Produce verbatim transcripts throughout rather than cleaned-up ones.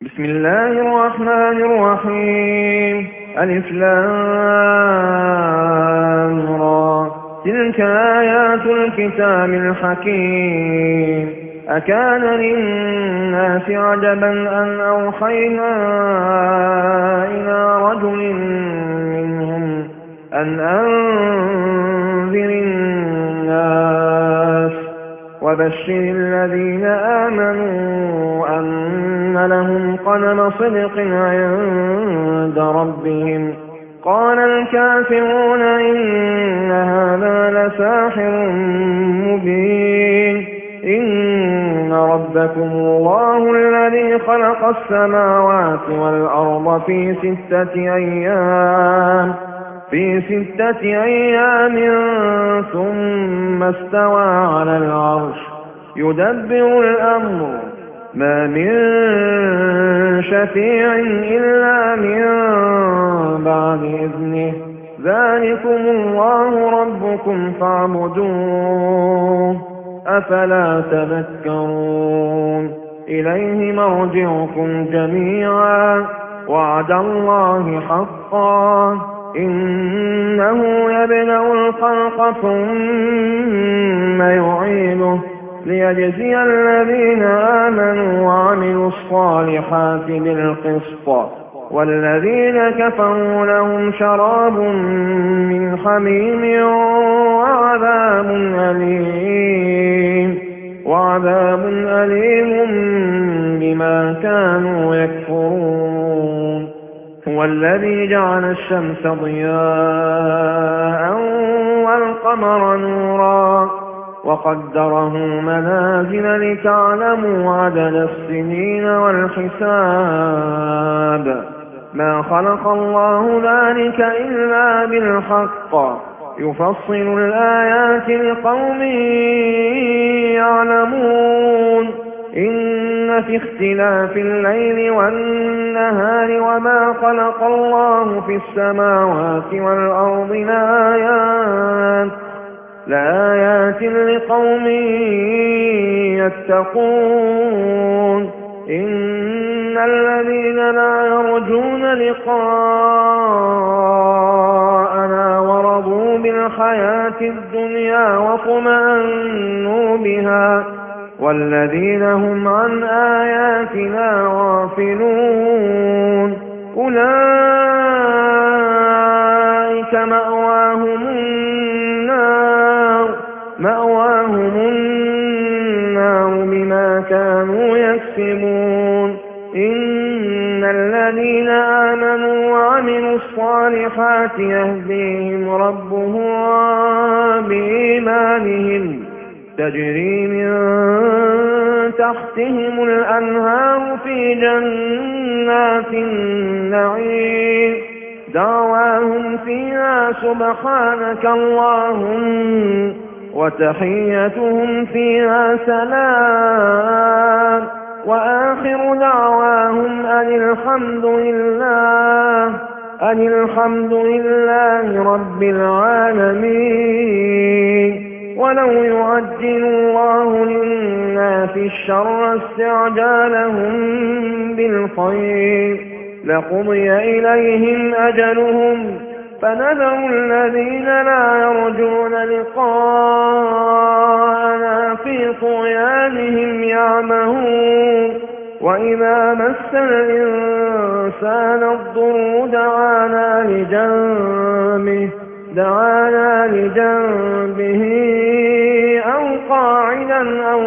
بسم الله الرحمن الرحيم. ألف لام را. تلك آيات الكتاب الحكيم. أكان للناس عجبا أن أوحينا إلى رجل منهم أن أنذر الناس وبشر الذين آمنوا أن لهم قدم صدق عند ربهم. قال الكافرون إن هذا لساحر مبين. إن ربكم الله الذي خلق السماوات والأرض في ستة أيام في ستة أيام ثم استوى على العرش يدبر الأمر ما من شفيع إلا من بعد إذنه. ذلكم الله ربكم فاعبدوه أفلا تذكرون. إليه مرجعكم جميعا وعد الله حقا إنه يبدأ الخلق ثم يعيده ليجزي الذين آمنوا وعملوا الصالحات بالقسط والذين كفروا لهم شراب من حميم وعذاب أليم وعذاب أليم بما كانوا يكفرون. هو الذي جعل الشمس ضياء والقمر نورا وقدره منازل لتعلموا عدد السنين والحساب. ما خلق الله ذلك إلا بالحق يفصل الآيات لقوم يعلمون. إن في اختلاف الليل والنهار وما خلق الله في السماوات والأرض لآيات لآيات لقوم يتقون. إن الذين لا يرجون لقاءنا ورضوا بالحياة الدنيا واطمأنوا بها والذين هم عن آياتنا غافلون أولئك مأواهم النار مأواهم النار بما كانوا يكسبون. إن الذين آمنوا وعملوا الصالحات يهديهم ربهم بإيمانهم تجري من تحتهم الأنهار في جنات النعيم دعواهم فيها سبحانك اللهم وتحيتهم فيها سلام وآخر دعواهم أن الحمد لله أن الحمد لله رب العالمين. ولو يعجل الله للناس الشر استعجالهم بالخير لقضي إليهم أجلهم فنذر الذين لا يرجون لقاءنا في طغيانهم يعمهون. وإذا مس الإنسان الضر دعانا لجنبه دعانا لجنبه أو قاعدا أو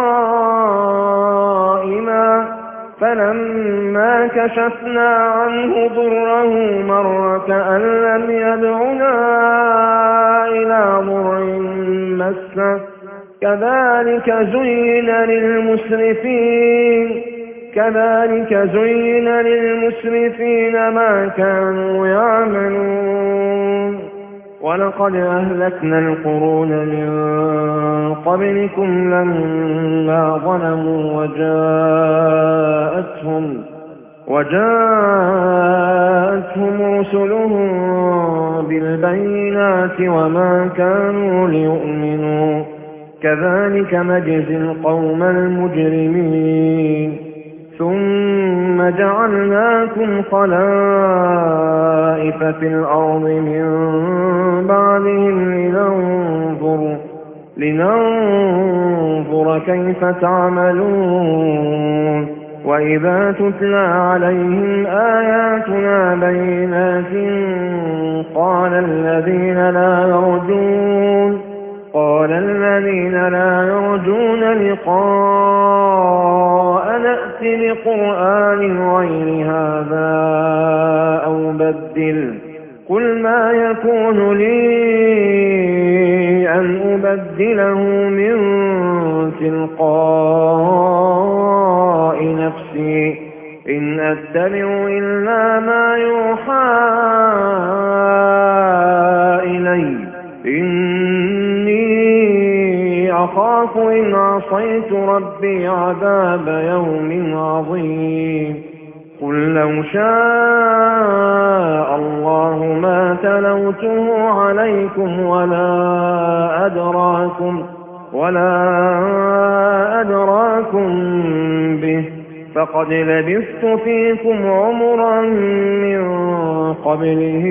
قائما فلما كشفنا عنه ضره مر كأن لم يدعنا إلى ضر مسه. كذلك زين للمسرفين كذلك زين للمسرفين ما كانوا يعملون. ولقد أهلكنا القرون من قبلكم لما ظلموا وجاءتهم وجاءتهم رسلهم بالبينات وما كانوا ليؤمنوا كذلك نجزي القوم المجرمين ثم ثم جعلناكم خلائف في الأرض من بعدهم لننظر, لننظر كيف تعملون. وإذا تتلى عليهم آياتنا بينات قال الذين لا يرجون قال الذين لا يرجون لقاء نأت بقرآن غير هذا أو بدل قل ما يكون لي أن أبدله من تلقاء نفسي إن أتبع إلا ما يوحى إلي إني أخاف إن عصيت ربي عذاب يوم عظيم. قل لو شاء الله ما تلوته عليكم ولا أدراكم ولا أدراكم به فقد لبثت فيكم عمرا من قبله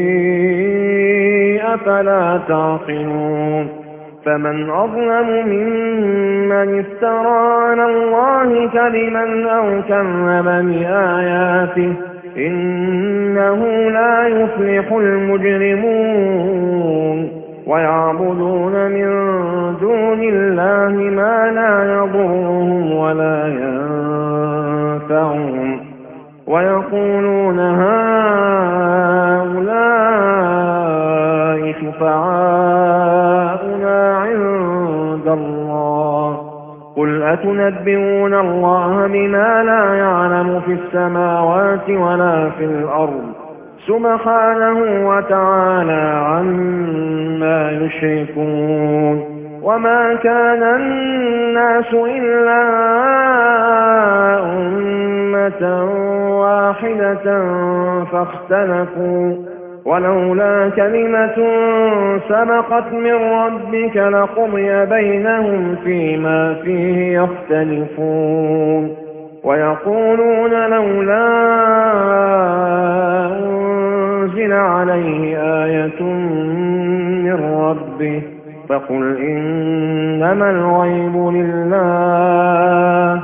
أفلا تعقلون. فمن أظلم ممن افترى على الله كذبا أو كذب بآياته إنه لا يفلح المجرمون. ويعبدون من دون الله ما لا يضرهم ولا ينفعهم ويقولون هؤلاء شفعاؤنا عند الله قل أتنبئون الله بما لا يعلم في السماوات ولا في الأرض سبحانه وتعالى عما يشركون. وما كان الناس إلا أمة واحدة فاختلفوا ولولا كلمة سبقت من ربك لقضي بينهم فيما فيه يختلفون. ويقولون لولا أنزل عليه آية من ربه فقل إنما الغيب لله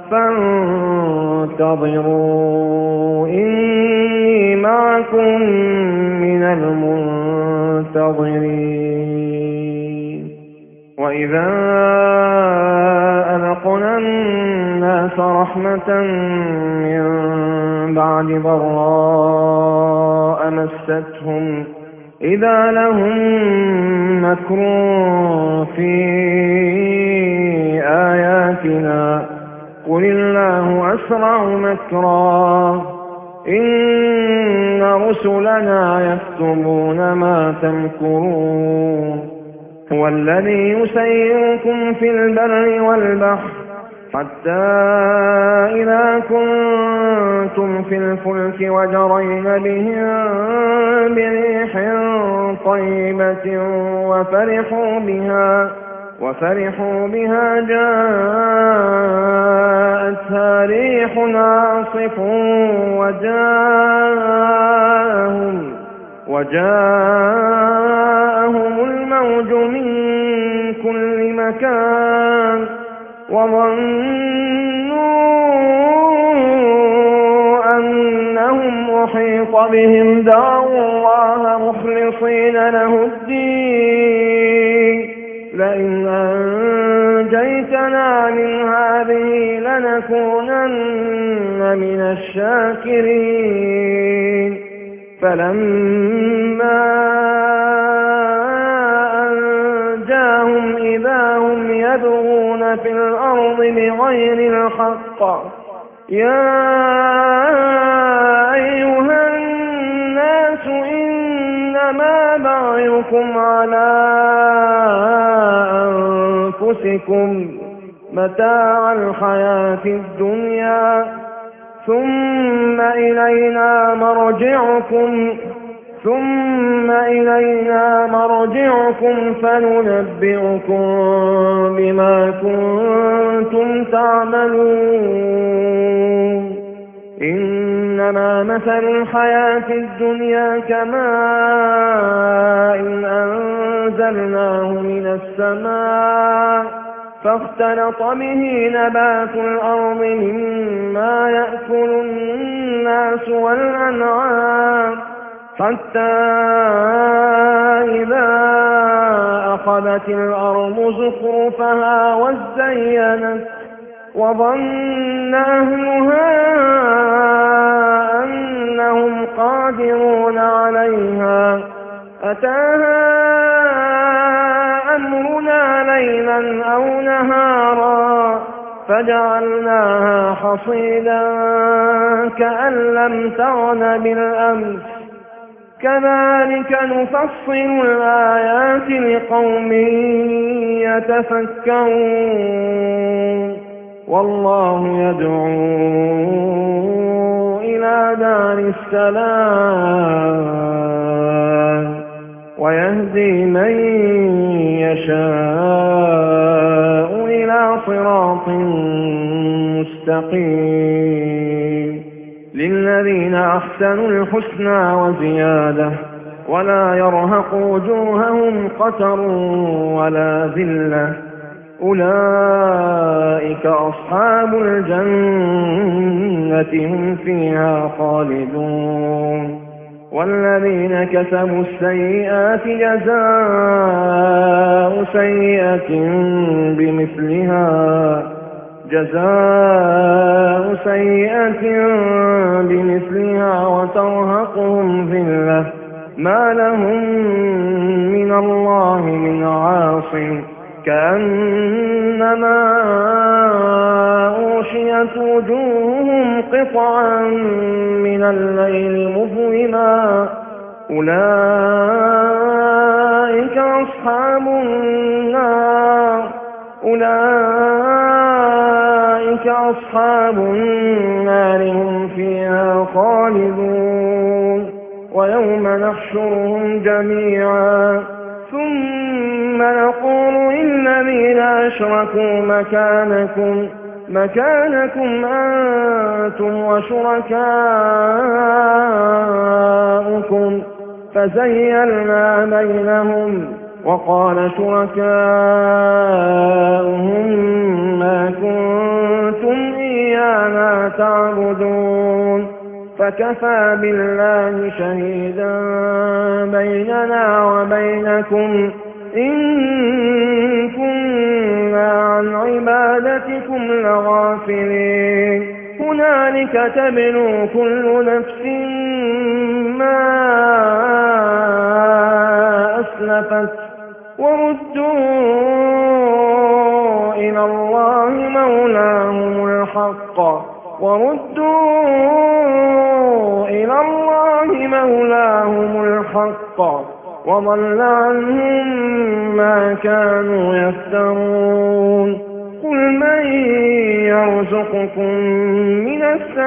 فانتظروا إني معكم من المنتظرين. وإذا أذقنا الناس رحمة من بعد ضراء مستهم إذا لهم مكر في آياتنا قل الله أسرع مكرا إن رسلنا يكتبون ما تمكرون. هو الذي يسيركم في البر والبحر حتى إذا كنتم في الفلك وجرين بهم بريح طيبة وفرحوا بها وفرحوا بها جاءتها ريح عاصف وجاءهم وجاءهم الموج من كل مكان وظنوا أنهم أحيط بهم دعوا الله مخلصين له الدين لئن أنجيتنا من هذه لنكونن من الشاكرين. فلما أنجاهم إذا هم يبغون في الأرض بغير الحق يا أيها الناس إنما بغيكم على أنفسكم متاع الحياة الدنيا ثم إلينا مرجعكم ثم إلينا مرجعكم فننبئكم بما كنتم تعملون. إنما مثل الحياة الدنيا كماء أنزلناه من السماء فاختلط به نبات الأرض مما يأكل الناس والأنعام حتى إذا أخذت الأرض زخرفها وزينت وظن أهلها أنهم قادرون عليها أتاها أمرنا ليلا أو نهارا فجعلناها حصيدا كأن لم تغن بالأمس كذلك نفصل الآيات لقوم يتفكرون والله يدعو إلى دار السلام ويهدي من يشاء إلى صراط مستقيم للذين أحسنوا الحسنى وزيادة ولا يرهق وجوههم قتر ولا ذلة أولئك أصحاب الجنة هم فيها خالدون والذين كسبوا السيئات جزاء سيئة بمثلها جزاء سيئة بمثلها وترهقهم ذلة ما لهم من الله من عاصم كأنما أوشيت وجوههم قطعا من الليل مظلما أولئك أصحاب النار أولئك أصحاب النار هم فيها خالدون ويوم نحشرهم جميعا ثم نقول للذين أشركوا مكانكم مكانكم أنتم وشركاؤكم فزيّلنا بينهم وقال شركاؤهم ما كنتم إيانا تعبدون فكفى بالله شهيدا بيننا وبينكم إن كنا عن عبادتكم لغافلين هنالك تبلو كل نفس ما أسلفت وردوا إلى الله مولاهم الحق وردوا إلى الله مولاهم الحق وضل عنهم ما كانوا يفترون قل من يرزقكم من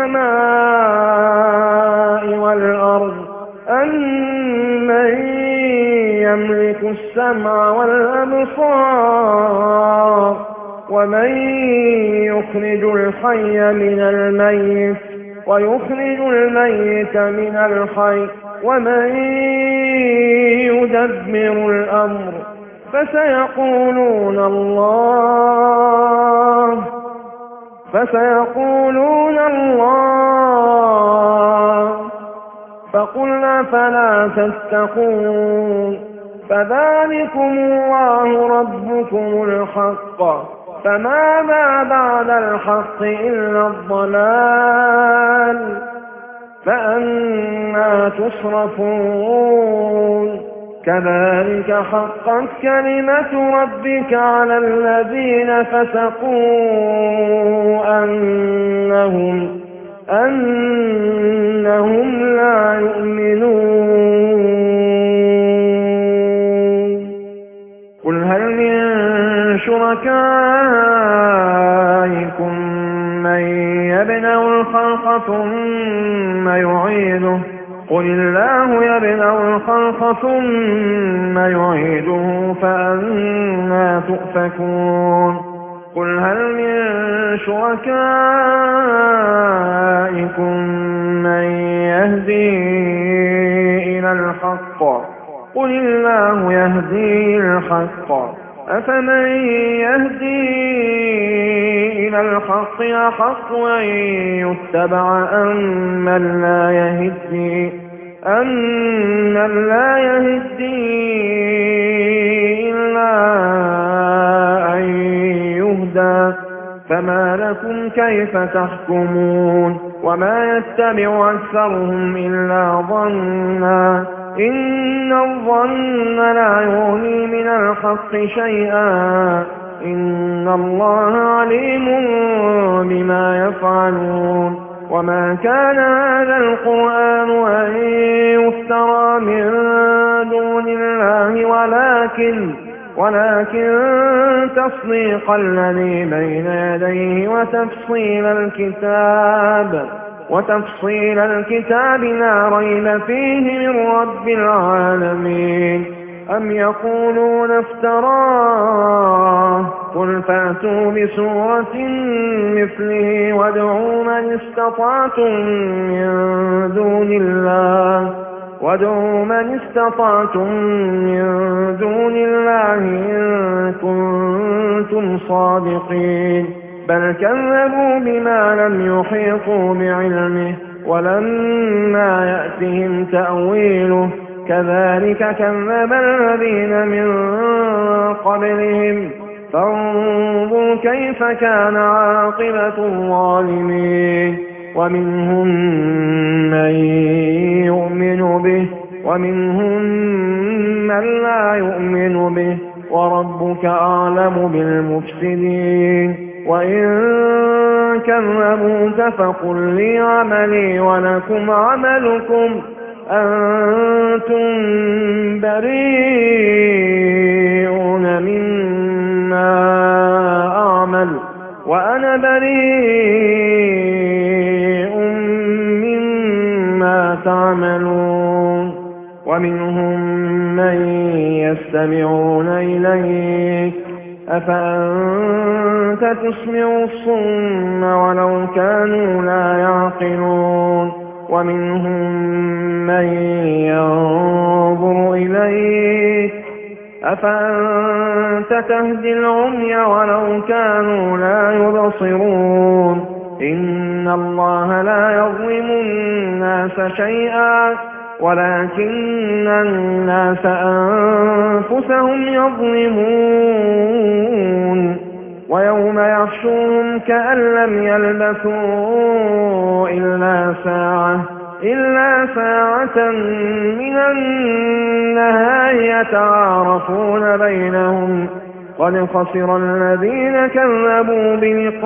السماء والأرض أمن يملك السمع والأبصار ومن يخرج الحي من الميت ويخرج الميت من الحي ومن يدبر الأمر فسيقولون الله فسيقولون الله فقل أفلا تتقون فذلكم الله ربكم الحق فماذا بعد الحق إلا الضلال فأنى تصرفون كذلك حقت كلمة ربك على الذين فسقوا أنهم أنهم لا يؤمنون قل هل من شركائكم من يبدأ الخلق ثم يعيده قل الله يبدأ الخلق ثم يعيده فأنى تؤفكون قل هل من شركائكم من يهدي إلى الحق قل الله يهدي الحق أفمن يهدي إلى الحق أحق أن يتبع أمن لا يهدي أمن لا يهدي إلا أن يهدى فما لكم كيف تحكمون وما يتبع أكثرهم إلا ظنا إن الظن لا يغني من الحق شيئا إن الله عليم بما يفعلون وما كان هذا القرآن أن يفترى من دون الله ولكن ولكن تصديق الذي بين يديه وتفصيل الكتاب وتفصيل الكتاب لا ريب فيه من رب العالمين أم يقولون افتراه قل فأتوا بسورة مثله وادعوا من استطعتم من دون الله وادعوا من استطعتم من دون الله إن كنتم صادقين بل كذبوا بما لم يحيطوا بعلمه ولما يأتهم تأويله كذلك كذب الذين من قبلهم فانظروا كيف كان عاقبة الظالمين ومنهم من يؤمن به ومنهم من لا يؤمن به وربك أعلم بالمفسدين وإن كذبوك فقل لي عملي ولكم عملكم أنتم بريئون مما أعمل وأنا بريء مما تعملون ومنهم من يستمعون إليك أفأنت تسمع الصم ولو كانوا لا يعقلون ومنهم من ينظر إليك أفأنت تهدي العمي ولو كانوا لا يبصرون إن الله لا يظلم الناس شيئا ولكن الناس أنفسهم يظلمون ويوم يحشرهم كأن لم يلبثوا إلا ساعة إلا ساعة من النهار يتعارفون بينهم قد خسر الذين كذبوا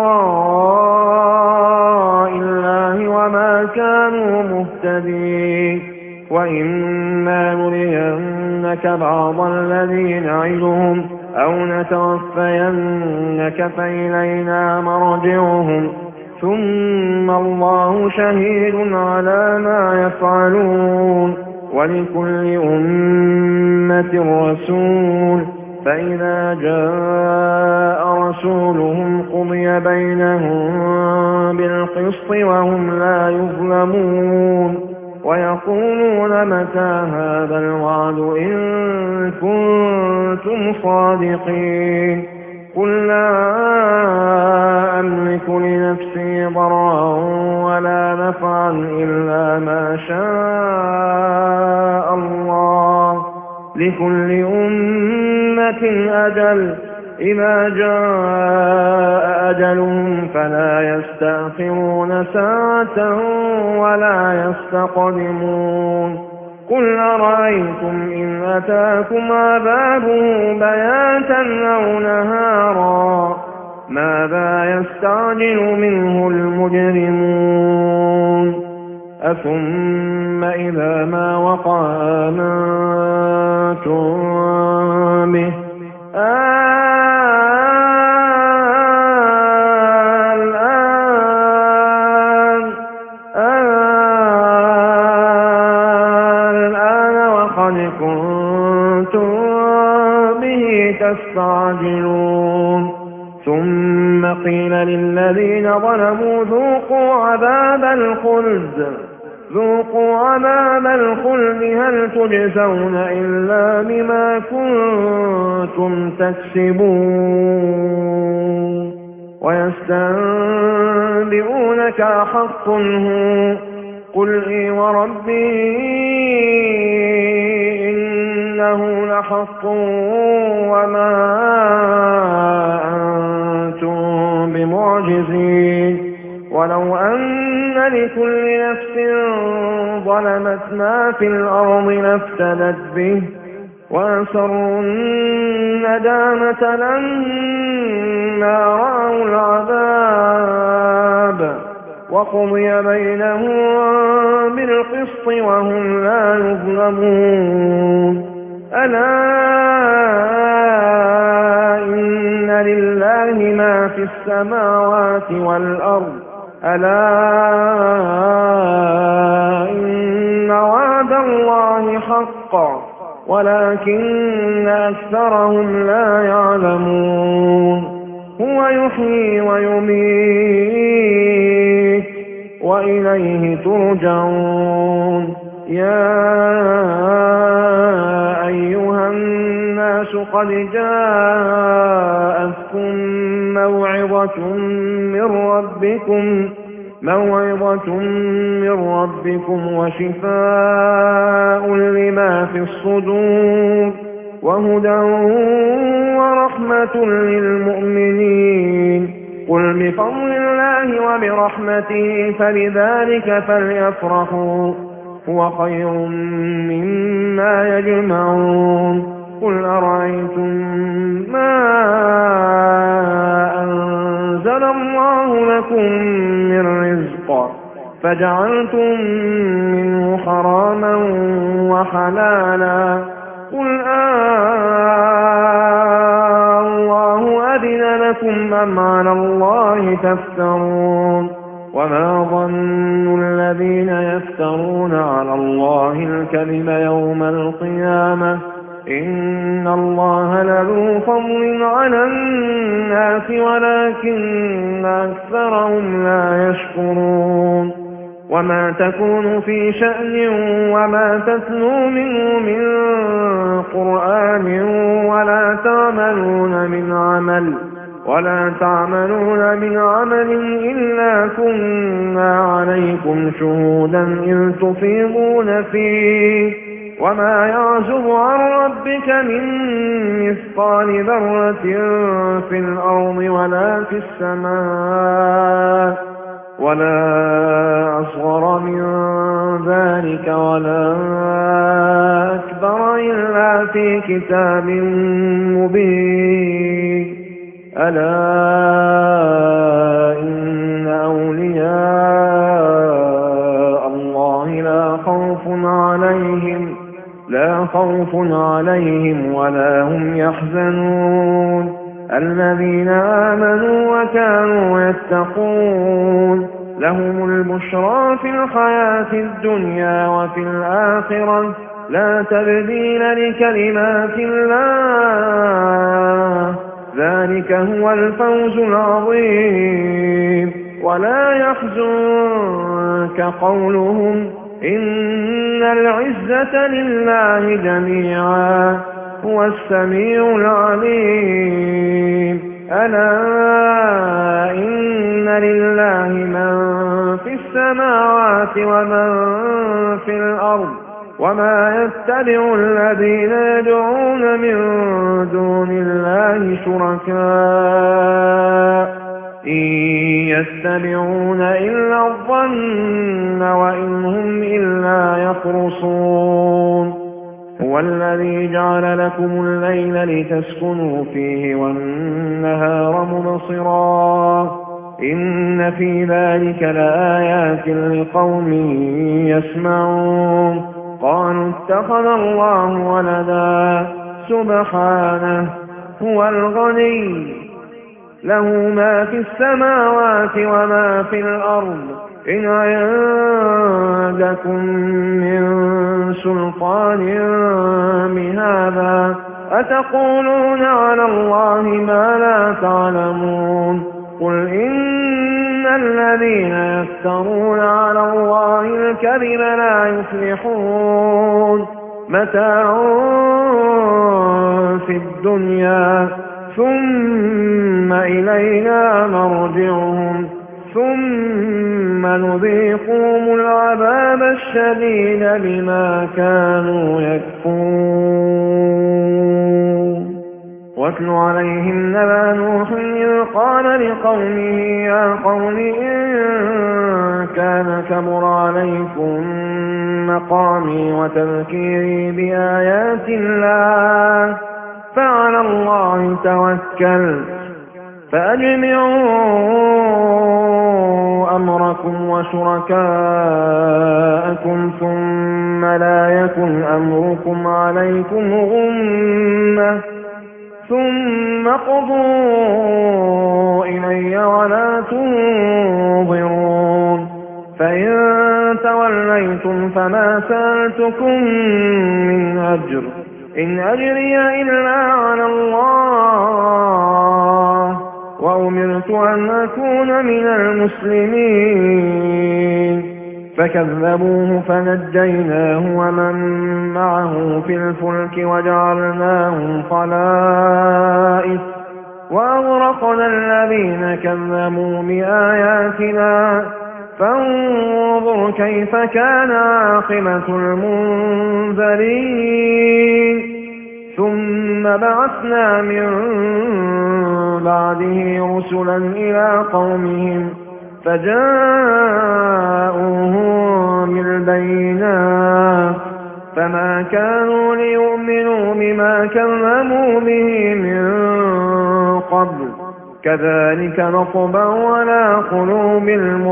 بلقاء الله وما كانوا مهتدين وإما نرينك بعض الذي نعدهم أو نتوفينك فإلينا مرجعهم ثم الله شهيد على ما يفعلون ولكل أمة رسول فإذا جاء رسولهم قضي بينهم بالقسط وهم لا يظلمون ويقولون متى هذا الوعد إن كنتم صادقين قل لا أملك لنفسي ضرا ولا نفعا إلا ما شاء الله لكل أمة أجل إذا جاء أجلهم فلا يستأخرون ساعة ولا يستقدمون قل أرأيتم إن أتاكم عذابه بياتا أو نهارا ماذا يستعجل منه المجرمون أثم إذا ما وقع آمنتم به الآن الآن وقد كنتم به تستعجلون ثم قيل للذين ظلموا ذوقوا عذاب الخلد ذوقوا عذاب الخلد هل تجزون إلا بما كنتم تكسبون ويستنبئونك أحق هو قل إي وربي إنه لحق وما أنتم بمعجزين ولو أن لكل نفس ظلمت ما في الأرض لافتدت به وأسروا الندامة لما رأوا العذاب وقضي بينهم بالقسط وهم لا يظلمون ألا إن لله ما في السماوات والأرض ألا إن وعد الله حق ولكن أكثرهم لا يعلمون هو يحيي ويميت وإليه ترجعون يا أيها الناس قد جاءتكم موعظة من ربكم موعظة من ربكم وشفاء لما في الصدور وهدى ورحمة للمؤمنين قل بفضل الله وبرحمته فبذلك فليفرحوا هو خير مما يجمعون قل أرأيتم ما أنزل الله لكم من رزق فجعلتم منه حراما وحلالا قل آه الله أذن لكم أم على الله تفترون وما ظن الذين يفترون على الله الكذب يوم القيامة إن الله لذو فضل على الناس ولكن أكثرهم لا يشكرون وما تكون في شأن وما تتلو منه من قرآن ولا تعملون من عمل ولا تعملون من عمل إلا كنا عليكم شهودا إذ تفيضون فيه وما يعزب عن ربك من مثقال ذرة في الأرض ولا في السماء ولا أصغر من ذلك ولا أكبر إلا في كتاب مبين ألا إن أولياء الله لا خوف عليهم لا خوف عليهم ولا هم يحزنون الذين آمنوا وكانوا يتقون لهم البشرى في الحياة الدنيا وفي الآخرة لا تبديل لكلمات الله ذلك هو الفوز العظيم ولا يحزنك قولهم إن العزة لله جميعا هو السميع العليم ألا إن لله من في السماوات ومن في الأرض وما يتبع الذين يدعون من دون الله شركاء إن يتبعون إلا الظن وإن هم إلا يخرصون هو الذي جعل لكم الليل لتسكنوا فيه والنهار مبصرا إن في ذلك لآيات لقوم يسمعون قالوا اتخذ الله ولدا سبحانه هو الغني له ما في السماوات وما في الأرض إن عندكم من سلطان بهذا أتقولون على الله ما لا تعلمون قل إن الذين يفترون على الله الكذب لا يفلحون متاع في الدنيا ثم إلينا مرجعهم ثم نذيقهم العذاب الشديد بما كانوا يكفرون واتل عليهم نبأ نوح إذ قال لقومه يا قوم إن كان كبر عليكم مقامي وتذكيري بآيات الله فعلى الله توكلت فأجمعوا أمركم وشركاءكم ثم لا يكن أمركم عليكم غمة ثم قضوا إلي ولا تنظرون فإن توليتم فما سألتكم من أجر إن أجري إلا على الله وأمرت أن أكون من المسلمين فكذبوه فنجيناه ومن معه في الفلك وجعلناهم خلائف وأغرقنا الذين كذبوا بآياتنا فانظر كيف كان عاقبة المنذرين ثم بعثنا من بعده رسلا إلى قومهم فجاءوهم بالبينات فما كانوا ليؤمنوا بما كذبوا به من قبل كذلك نطبع على قلوب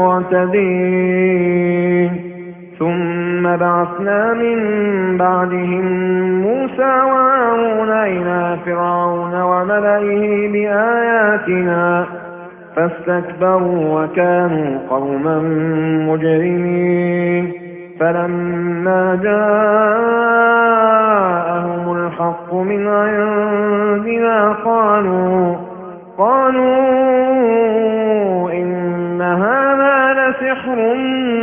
المعتدين ثم بعثنا من بعدهم موسى وهارون إلى فرعون وملئه بآياتنا فاستكبروا وكانوا قوما مجرمين فلما جاءهم الحق من عندنا قالوا قالوا إن هذا لسحر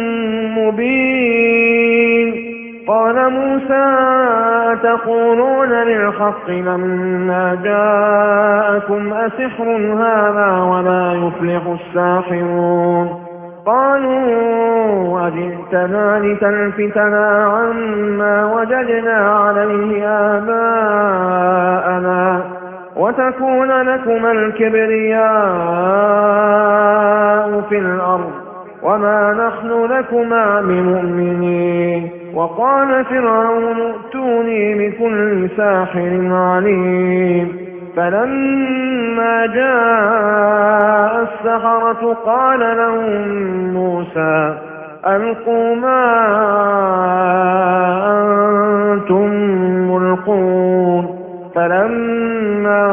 مبين قال موسى أتقولون للحق لما جاءكم أسحر هذا ولا يفلح الساحرون قالوا أجئتنا لتلفتنا عما وجدنا عليه آباءنا وتكون لكما الكبرياء في الأرض وما نحن لكما بمؤمنين وقال فرعون ائتوني بكل ساحر عليم فلما جاء السحرة قال لهم موسى ألقوا ما أنتم ملقون فلما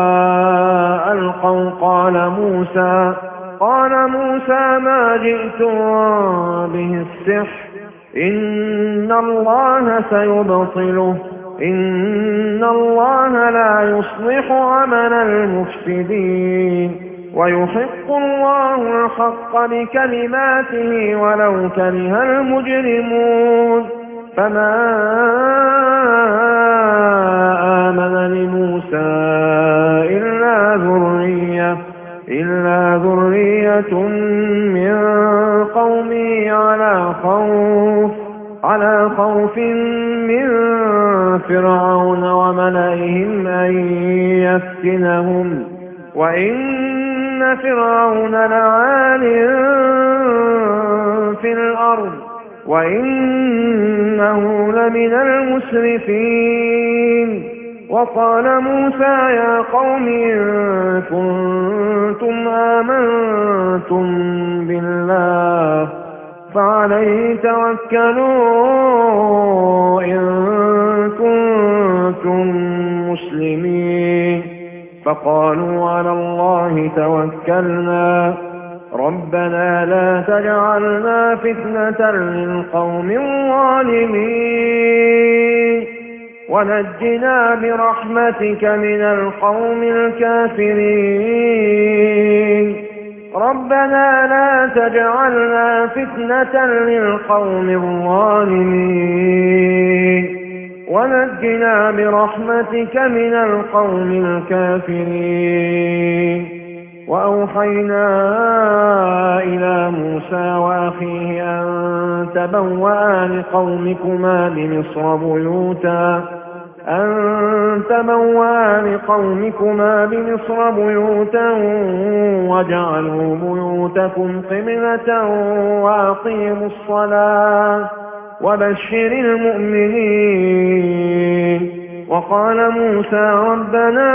ألقوا قال موسى قال موسى ما جئتم به السحر إن الله سيبطله إن الله لا يصلح عمل المفسدين ويحق الله الحق بكلماته ولو كره المجرمون فما آمن لموسى إلا ذرية إلا ذرية من قومه على خوف على خوف من فرعون وملئهم أن يفتنهم وإن فرعون لعال في الأرض وإنه لمن المسرفين وقال موسى يا قوم إن كنتم آمنتم بالله فعليه توكلوا إن كنتم مسلمين فقالوا على الله توكلنا ربنا لا تجعلنا فتنة للقوم الظالمين ونجنا برحمتك من القوم الكافرين. ربنا لا تجعلنا فتنة للقوم الظالمين ونجنا برحمتك من القوم الكافرين. وأوحينا إلى موسى وأخيه أن تبوأ لقومكما بمصر بيوتا أن تبوأ لقومكما بمصر بيوتا واجعلوا بيوتكم قبلة وأقيموا الصلاة وبشر المؤمنين. وقال موسى ربنا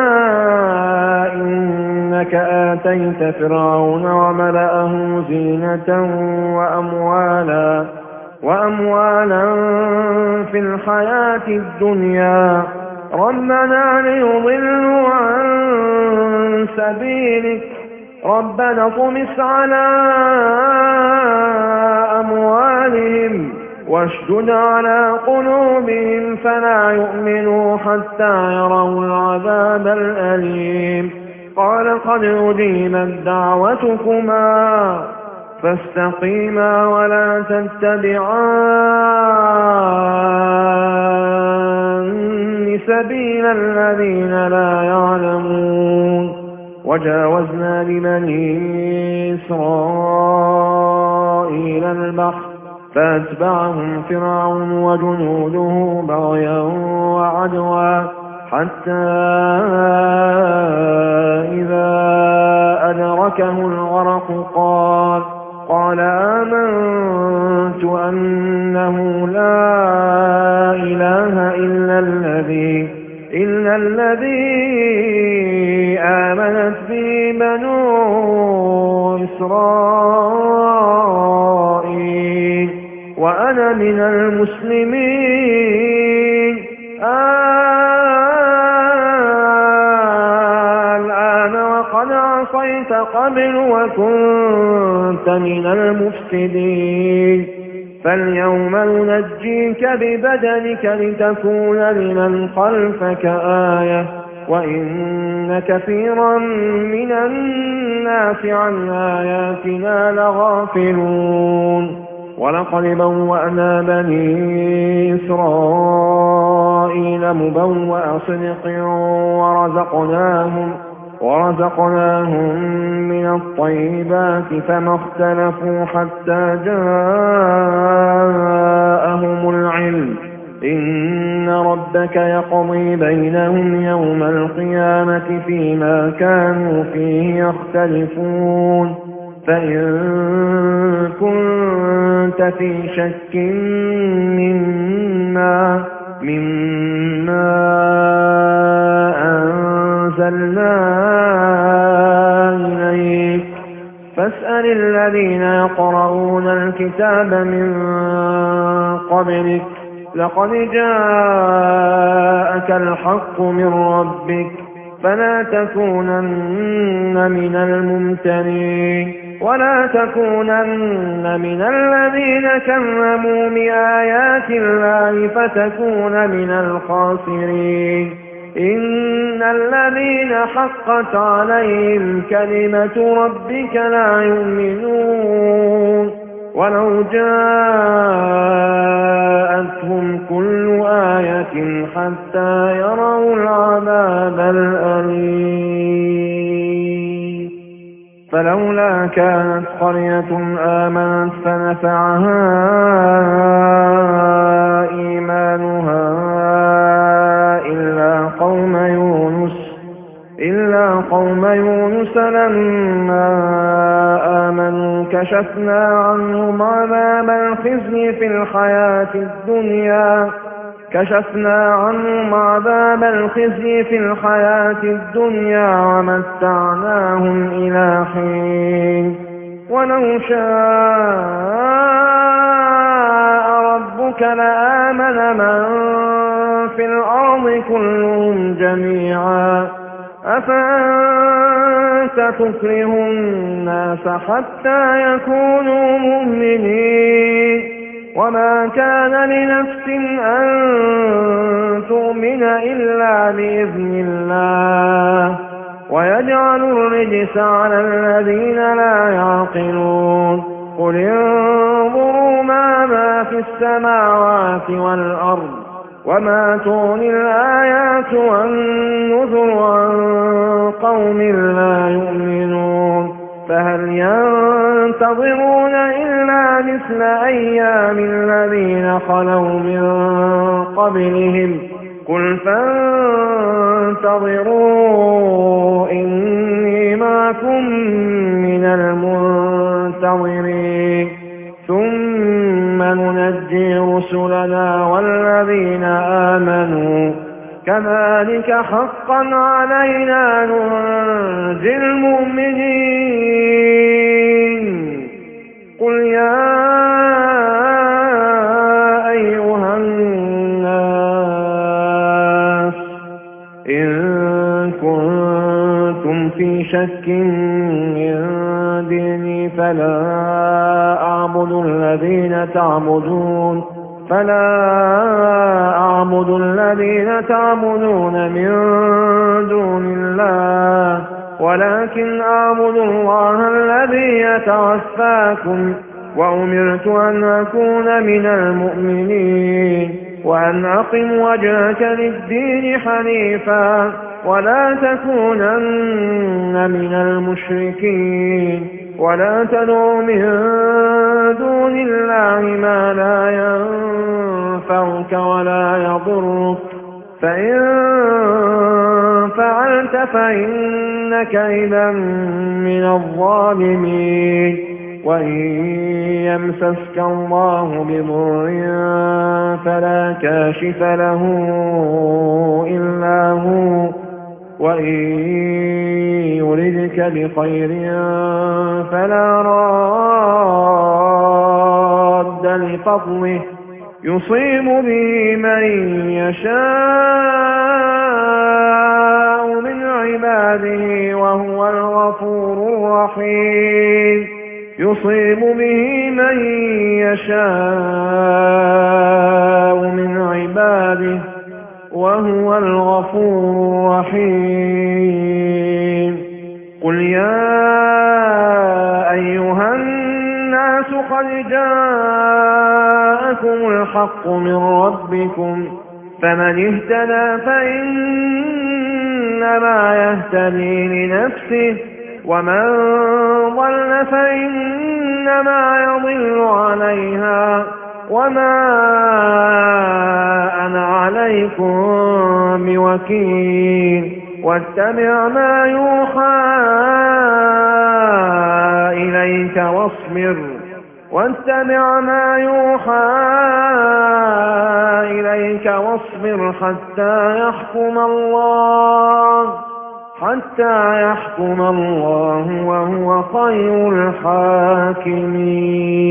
إنك آتيت فرعون وملأه زينة وأموالا وأموالا في الحياة الدنيا ربنا ليضلوا عن سبيلك ربنا اطمس على أموالهم واشدد على قلوبهم فلا يؤمنوا حتى يروا العذاب الأليم. قال قد أجيبت دعوتكما فاستقيما ولا تتبعان سبيل الذين لا يعلمون. وجاوزنا ببني إسرائيل البحر فأتبعهم فرعون وجنوده بغيا وعدوا حتى إذا أدركه الغرق قال قال آمنت أنه لا إله إلا الذي إلا الذي آمنت به بنو إسرائيل وأنا من المسلمين. الآن وقد عصيت قبل وكنت من المفسدين فاليوم ننجيك ببدنك لتكون لمن خلفك آية وإن كثيرا من الناس عن آياتنا لغافلون. ولقد بوأنا بني إسرائيل مبوأ صدق ورزقناهم ورزقناهم من الطيبات فما اختلفوا حتى جاءهم العلم إن ربك يقضي بينهم يوم القيامة فيما كانوا فيه يختلفون. فإن كنت في شك مما مما أنزلنا إليك فاسأل الذين يقرؤون الكتاب من قبلك لقد جاءك الحق من ربك فلا تكونن من الممترين ولا تكونن من الذين كذبوا بآيات الله فتكون من الخاسرين. إن الذين حقت عليهم كلمة ربك لا يؤمنون ولو جاءتهم كل آية حتى يروا العذاب الأليم. فلولا كانت قرية آمنت فنفعها إيمانها إلا قوم يونس إلا قوم يونس لما آمنوا كشفنا عنهم عذاب الخزي في الحياة الدنيا كشفنا عنهم عذاب الخزي في الحياة الدنيا ومتعناهم إلى حين. ولو شاء ربك لآمن من في الأرض كلهم جميعا أفأنت تكره الناس حتى يكونوا مؤمنين وما كان لنفس أن تؤمن إلا بإذن الله ويجعل الرجس على الذين لا يعقلون قل انظروا ماذا في السماوات والأرض وما تغني الآيات والنذر عن قوم لا يؤمنون فهل ينتظرون إلا مثل أيام الذين خلوا من قبلهم قل فانتظروا إني معكم من المنتظرين ثم ننجي رسلنا والذين آمنوا كذلك حقا علينا ننجي المؤمنين قل يا أيها الناس إن كنتم في شك من ديني فلا أعبد الذين تعبدون فلا أعبد الذين تعبدون من دون الله ولكن أعبد الله الذي يتوفاكم وأمرت أن أكون من المؤمنين وأن أقم وجهك للدين حنيفا ولا تكونن من المشركين ولا تدع من دون الله ما لا ينفعك ولا يضرك فإن فعلت فإنك إذا من الظالمين وإن يمسسك الله بضر فلا كاشف له إلا هو وإن يردك بخير فلا راد لفضله يصيب به من يشاء من عباده وهو الغفور الرحيم يصيب به من يشاء من عباده وهو الغفور الرحيم قل يا أيها الناس قد جاءكم الحق من ربكم فمن اهتدى فإنما يهتدي لنفسه ومن ضل فإنما يضل عليها وما أنا عليكم بوكيل واتبع ما يوحى إليك واصبر واتبع ما يوحى إليك واصبر حتى يحكم الله حتى يحكم الله وهو خير الحاكمين.